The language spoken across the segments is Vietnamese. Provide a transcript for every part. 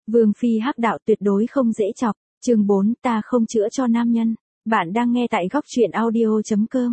Vương phi hắc đạo tuyệt đối không dễ chọc. Chương 4, ta không chữa cho nam nhân. Bạn đang nghe tại góc truyện audio.com.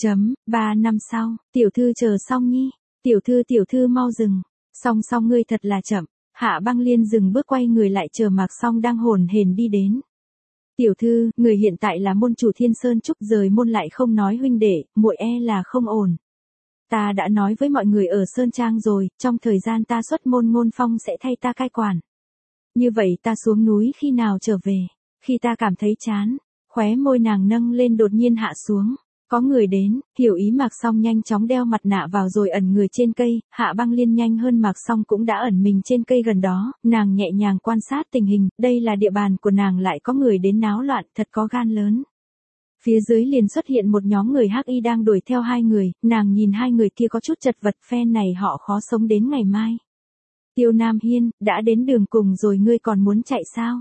3 năm sau, tiểu thư chờ xong nhi. Tiểu thư mau dừng. Song ngươi thật là chậm. Hạ Băng Liên dừng bước quay người lại chờ Mạc Song đang hồn hển đi đến. Tiểu thư, người hiện tại là môn chủ Thiên Sơn Trúc, rời môn lại không nói huynh đệ, muội e là không ổn. Ta đã nói với mọi người ở Sơn Trang rồi, trong thời gian ta xuất môn Ngôn Phong sẽ thay ta cai quản. Như vậy ta xuống núi khi nào trở về? Khi ta cảm thấy chán. Khóe môi nàng nâng lên đột nhiên hạ xuống. Có người đến, hiểu ý Mạc Song nhanh chóng đeo mặt nạ vào rồi ẩn người trên cây. Hạ Băng Liên nhanh hơn Mạc Song cũng đã ẩn mình trên cây gần đó. Nàng nhẹ nhàng quan sát tình hình, đây là địa bàn của nàng, lại có người đến náo loạn, thật có gan lớn. Phía dưới liền xuất hiện một nhóm người hắc y đang đuổi theo hai người. Nàng nhìn hai người kia có chút chật vật, phe này họ khó sống đến ngày mai. Tiêu Nam Hiên, đã đến đường cùng rồi ngươi còn muốn chạy sao?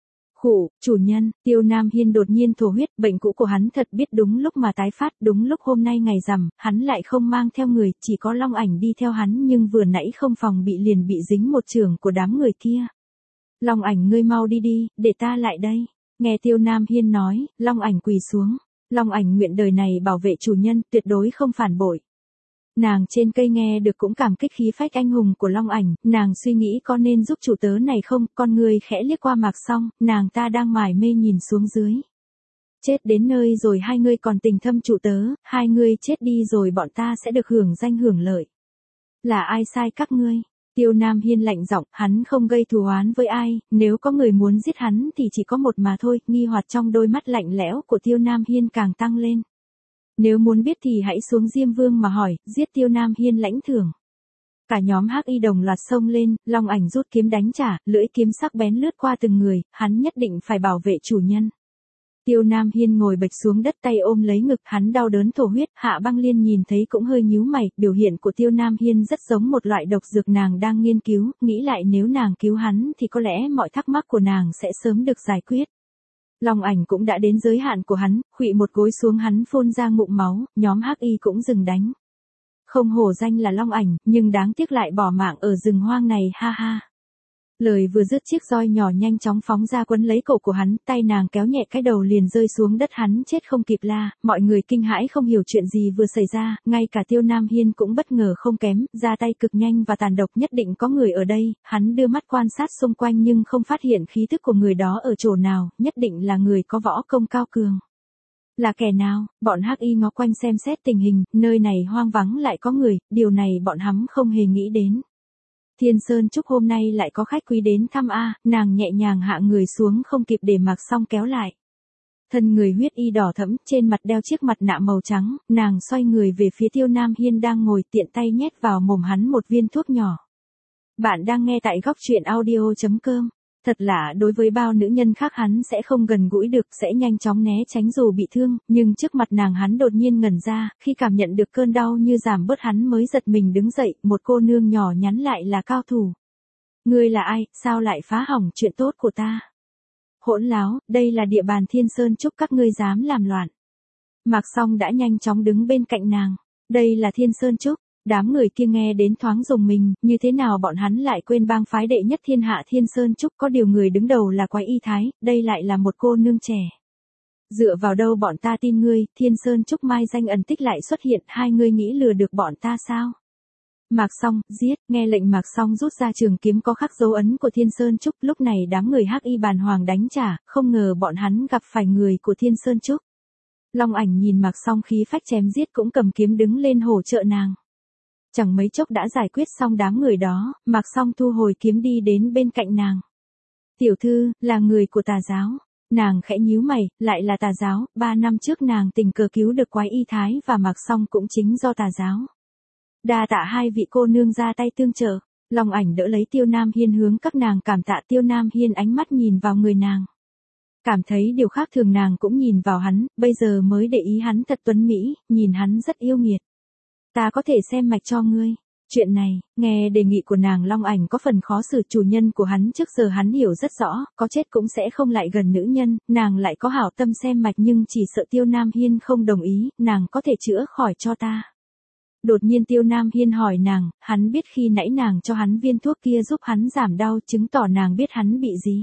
Khụ, chủ nhân. Tiêu Nam Hiên đột nhiên thổ huyết, bệnh cũ của hắn thật biết đúng lúc mà tái phát, đúng lúc hôm nay ngày rằm, hắn lại không mang theo người, chỉ có Long Ảnh đi theo hắn, nhưng vừa nãy không phòng bị liền bị dính một chưởng của đám người kia. Long Ảnh, ngươi mau đi đi, để ta lại đây. Nghe Tiêu Nam Hiên nói, Long Ảnh quỳ xuống. Long Ảnh nguyện đời này bảo vệ chủ nhân, tuyệt đối không phản bội. Nàng trên cây nghe được cũng cảm kích khí phách anh hùng của Long Ảnh, nàng suy nghĩ có nên giúp chủ tớ này không, con người khẽ liếc qua Mạc Song, nàng ta đang mải mê nhìn xuống dưới. Chết đến nơi rồi hai ngươi còn tình thâm chủ tớ, hai ngươi chết đi rồi bọn ta sẽ được hưởng danh hưởng lợi. Là ai sai các ngươi? Tiêu Nam Hiên lạnh giọng, hắn không gây thù oán với ai, nếu có người muốn giết hắn thì chỉ có một mà thôi. Nghi hoặc trong đôi mắt lạnh lẽo của Tiêu Nam Hiên càng tăng lên. Nếu muốn biết thì hãy xuống Diêm Vương mà hỏi, giết Tiêu Nam Hiên lãnh thưởng. Cả nhóm hắc y đồng loạt xông lên, Long Ảnh rút kiếm đánh trả, lưỡi kiếm sắc bén lướt qua từng người, hắn nhất định phải bảo vệ chủ nhân. Tiêu Nam Hiên ngồi bệt xuống đất, tay ôm lấy ngực, hắn đau đớn thổ huyết. Hạ Băng Liên nhìn thấy cũng hơi nhíu mày, biểu hiện của Tiêu Nam Hiên rất giống một loại độc dược nàng đang nghiên cứu, nghĩ lại nếu nàng cứu hắn thì có lẽ mọi thắc mắc của nàng sẽ sớm được giải quyết. Long Ảnh cũng đã đến giới hạn của hắn, khuỵu một gối xuống, hắn phun ra ngụm máu, nhóm hắc y cũng dừng đánh. Không hổ danh là Long Ảnh, nhưng đáng tiếc lại bỏ mạng ở rừng hoang này, ha ha. Lời vừa dứt, chiếc roi nhỏ nhanh chóng phóng ra quấn lấy cổ của hắn, tay nàng kéo nhẹ cái đầu liền rơi xuống đất, hắn chết không kịp la. Mọi người kinh hãi không hiểu chuyện gì vừa xảy ra, ngay cả Tiêu Nam Hiên cũng bất ngờ không kém, ra tay cực nhanh và tàn độc, nhất định có người ở đây. Hắn đưa mắt quan sát xung quanh nhưng không phát hiện khí tức của người đó ở chỗ nào, nhất định là người có võ công cao cường. Là kẻ nào? Bọn hắc y ngó quanh xem xét tình hình, nơi này hoang vắng lại có người, điều này bọn hắn không hề nghĩ đến. Thiên Sơn Trúc hôm nay lại có khách quý đến thăm a, nàng nhẹ nhàng hạ người xuống không kịp để Mạc Song kéo lại. Thân người huyết y đỏ thẫm, trên mặt đeo chiếc mặt nạ màu trắng, nàng xoay người về phía Tiêu Nam Hiên đang ngồi, tiện tay nhét vào mồm hắn một viên thuốc nhỏ. Bạn đang nghe tại góc truyện audio.com. Thật lạ, đối với bao nữ nhân khác hắn sẽ không gần gũi được, sẽ nhanh chóng né tránh dù bị thương, nhưng trước mặt nàng hắn đột nhiên ngẩn ra, khi cảm nhận được cơn đau như giảm bớt hắn mới giật mình đứng dậy, một cô nương nhỏ nhắn lại là cao thủ. Ngươi là ai, sao lại phá hỏng chuyện tốt của ta? Hỗn láo, đây là địa bàn Thiên Sơn Trúc, các ngươi dám làm loạn. Mạc Song đã nhanh chóng đứng bên cạnh nàng. Đây là Thiên Sơn Trúc. Đám người kia nghe đến thoáng rùng mình, như thế nào bọn hắn lại quên bang phái đệ nhất thiên hạ Thiên Sơn Trúc, có điều người đứng đầu là Quái Y Thái, đây lại là một cô nương trẻ. Dựa vào đâu bọn ta tin ngươi, Thiên Sơn Trúc mai danh ẩn tích lại xuất hiện, hai ngươi nghĩ lừa được bọn ta sao? Mạc Song, giết, nghe lệnh Mạc Song rút ra trường kiếm có khắc dấu ấn của Thiên Sơn Trúc, lúc này đám người hắc y bàn hoàng đánh trả, không ngờ bọn hắn gặp phải người của Thiên Sơn Trúc. Long Ảnh nhìn Mạc Song khí phách chém giết cũng cầm kiếm đứng lên hỗ trợ nàng. Chẳng mấy chốc đã giải quyết xong đám người đó, Mạc Song thu hồi kiếm đi đến bên cạnh nàng. Tiểu thư, là người của Tà giáo. Nàng khẽ nhíu mày, lại là Tà giáo, 3 năm trước nàng tình cờ cứu được Quái Y Thái và Mạc Song cũng chính do Tà giáo. Đa tạ hai vị cô nương ra tay tương trợ. Long Ảnh đỡ lấy Tiêu Nam Hiên hướng các nàng cảm tạ. Tiêu Nam Hiên ánh mắt nhìn vào người nàng. Cảm thấy điều khác thường, nàng cũng nhìn vào hắn, bây giờ mới để ý hắn thật tuấn mỹ, nhìn hắn rất yêu nghiệt. Ta có thể xem mạch cho ngươi. Chuyện này, nghe đề nghị của nàng, Long Ảnh có phần khó xử, chủ nhân của hắn trước giờ hắn hiểu rất rõ, có chết cũng sẽ không lại gần nữ nhân, nàng lại có hảo tâm xem mạch nhưng chỉ sợ Tiêu Nam Hiên không đồng ý, nàng có thể chữa khỏi cho ta. Đột nhiên Tiêu Nam Hiên hỏi nàng, hắn biết khi nãy nàng cho hắn viên thuốc kia giúp hắn giảm đau, chứng tỏ nàng biết hắn bị gì.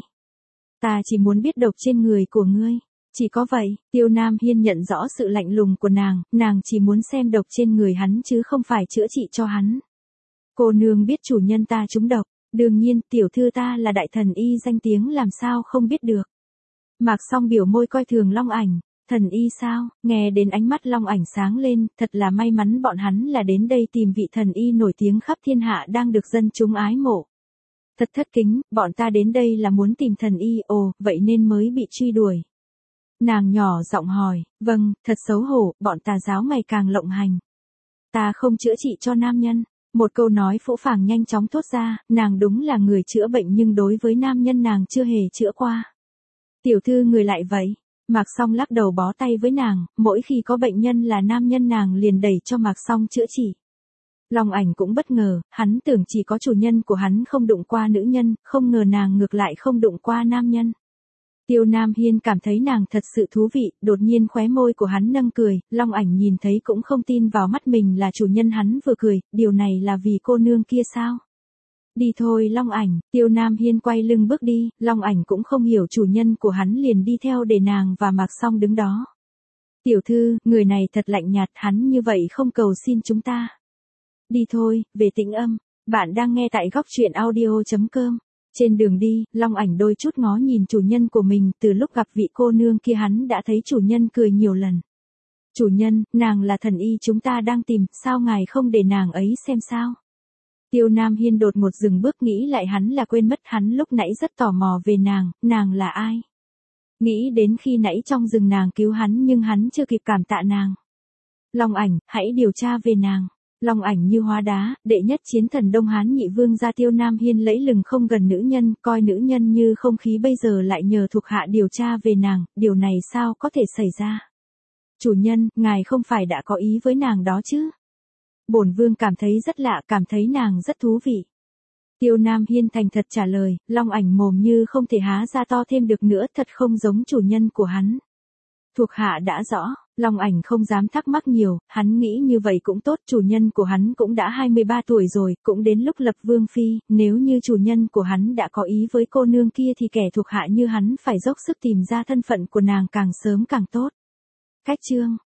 Ta chỉ muốn biết độc trên người của ngươi. Chỉ có vậy, Tiêu Nam Hiên nhận rõ sự lạnh lùng của nàng chỉ muốn xem độc trên người hắn chứ không phải chữa trị cho hắn. Cô nương biết chủ nhân ta trúng độc, đương nhiên tiểu thư ta là đại thần y danh tiếng làm sao không biết được. Mạc Song biểu môi coi thường Long Ảnh, thần y sao, nghe đến ánh mắt Long Ảnh sáng lên, thật là may mắn bọn hắn là đến đây tìm vị thần y nổi tiếng khắp thiên hạ đang được dân chúng ái mộ. Thật thất kính, bọn ta đến đây là muốn tìm thần y, ồ, vậy nên mới bị truy đuổi. Nàng nhỏ giọng hỏi, vâng, thật xấu hổ, bọn tà giáo ngày càng lộng hành. Ta không chữa trị cho nam nhân. Một câu nói phũ phàng nhanh chóng thốt ra, nàng đúng là người chữa bệnh nhưng đối với nam nhân nàng chưa hề chữa qua. Tiểu thư người lại vậy. Mạc Song lắc đầu bó tay với nàng, mỗi khi có bệnh nhân là nam nhân nàng liền đẩy cho Mạc Song chữa trị. Long Ảnh cũng bất ngờ, hắn tưởng chỉ có chủ nhân của hắn không đụng qua nữ nhân, không ngờ nàng ngược lại không đụng qua nam nhân. Tiêu Nam Hiên cảm thấy nàng thật sự thú vị, đột nhiên khóe môi của hắn nâng cười, Long Ảnh nhìn thấy cũng không tin vào mắt mình là chủ nhân hắn vừa cười, điều này là vì cô nương kia sao? Đi thôi Long Ảnh, Tiêu Nam Hiên quay lưng bước đi, Long Ảnh cũng không hiểu chủ nhân của hắn liền đi theo để nàng và Mạc Song đứng đó. Tiểu thư, người này thật lạnh nhạt, hắn như vậy không cầu xin chúng ta. Đi thôi, về Tĩnh Âm, bạn đang nghe tại góc truyện audio.com. Trên đường đi, Long Ảnh đôi chút ngó nhìn chủ nhân của mình, từ lúc gặp vị cô nương kia hắn đã thấy chủ nhân cười nhiều lần. Chủ nhân, nàng là thần y chúng ta đang tìm, sao ngài không để nàng ấy xem sao? Tiêu Nam Hiên đột ngột dừng bước nghĩ lại hắn là quên mất hắn lúc nãy rất tò mò về nàng là ai? Nghĩ đến khi nãy trong rừng nàng cứu hắn nhưng hắn chưa kịp cảm tạ nàng. Long Ảnh, hãy điều tra về nàng. Long Ảnh như hóa đá, đệ nhất chiến thần Đông Hán nhị vương gia Tiêu Nam Hiên lẫy lừng không gần nữ nhân, coi nữ nhân như không khí bây giờ lại nhờ thuộc hạ điều tra về nàng, điều này sao có thể xảy ra? Chủ nhân, ngài không phải đã có ý với nàng đó chứ? Bổn vương cảm thấy rất lạ, cảm thấy nàng rất thú vị. Tiêu Nam Hiên thành thật trả lời, Long Ảnh mồm như không thể há ra to thêm được nữa, thật không giống chủ nhân của hắn. Thuộc hạ đã rõ, Long Ảnh không dám thắc mắc nhiều, hắn nghĩ như vậy cũng tốt, chủ nhân của hắn cũng đã 23 tuổi rồi, cũng đến lúc lập vương phi, nếu như chủ nhân của hắn đã có ý với cô nương kia thì kẻ thuộc hạ như hắn phải dốc sức tìm ra thân phận của nàng càng sớm càng tốt. Cách chương